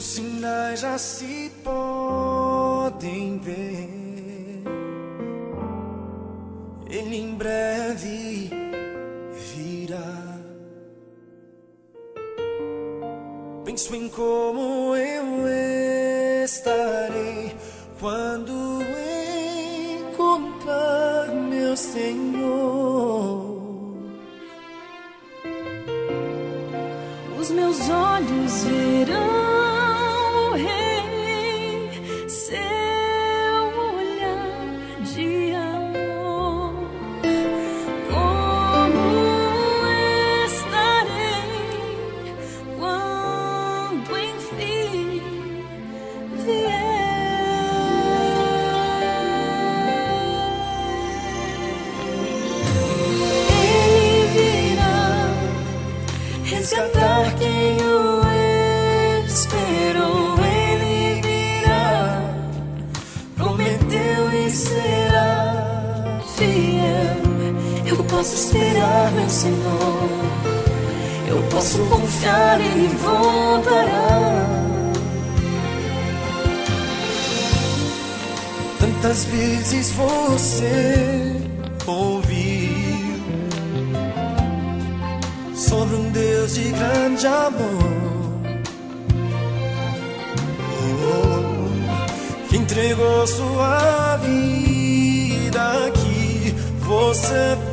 Os sinais já se podem ver. Ele em breve virá. Penso em como eu estarei quando encontrar meu Senhor. Os meus olhos verão o Rei, seu olhar de amor. Como estarei quando enfim vier? Ele virá resgatar quem o esperou. Ele virá, prometeu e será fiel. Eu posso esperar, meu Senhor. Eu posso confiar, Ele voltará. Tantas vezes você ouviu sobre um Deus de grande amor, que entregou sua vida, que você